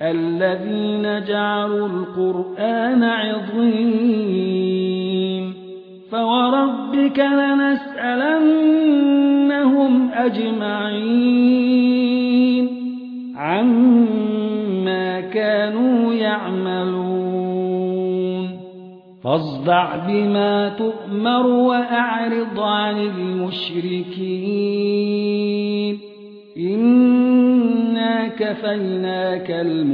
الذين جعلوا القرآن عضين فوربك لنسألنهم أجمعين عما كانوا يعملون فاصدع بما تؤمر وأعرض عن المشركين إنا كفيناك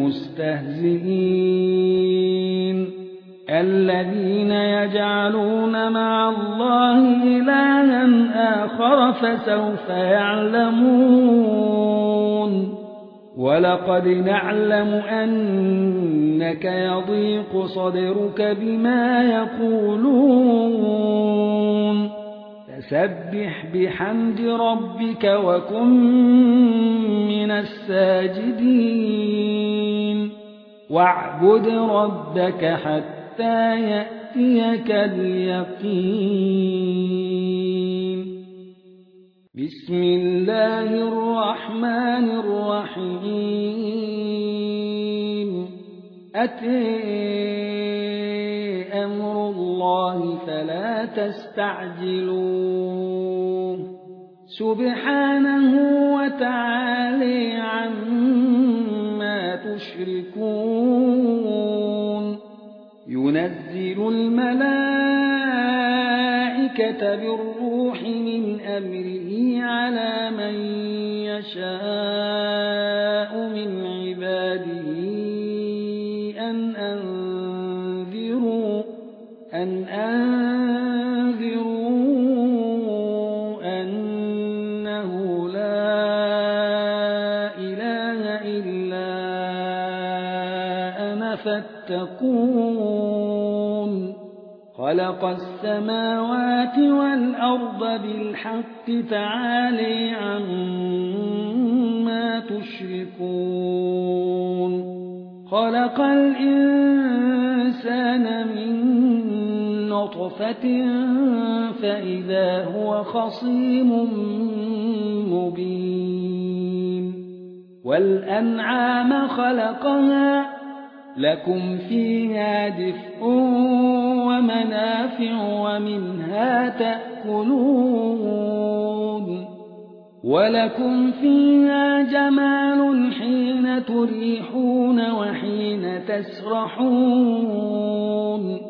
المستهزئين الذين يجعلون مع الله إلها آخر فسوف يعلمون ولقد نعلم أنك يضيق صدرك بما يقولون فسبح بحمد ربك وكن من الساجدين واعبد ربك حتى يأتيك اليقين بسم الله الرحمن الرحيم أتي أمر الله فلا تستعجلوه سبحانه وتعالى عما تشركون ينزل الملائكة بالروح من أمره على من يشاء من عباده أن أنذروا أنه لا إله إلا أنا فاتقون خلق السماوات والأرض بالحق تعالى عما تشركون خلق الإنسان من نطفة فإذا هو خصيم مبين والأنعام خلقها لكم فيها دفء ومنافع ومنها تأكلون ولكم فيها جمال حين تريحون وحين تسرحون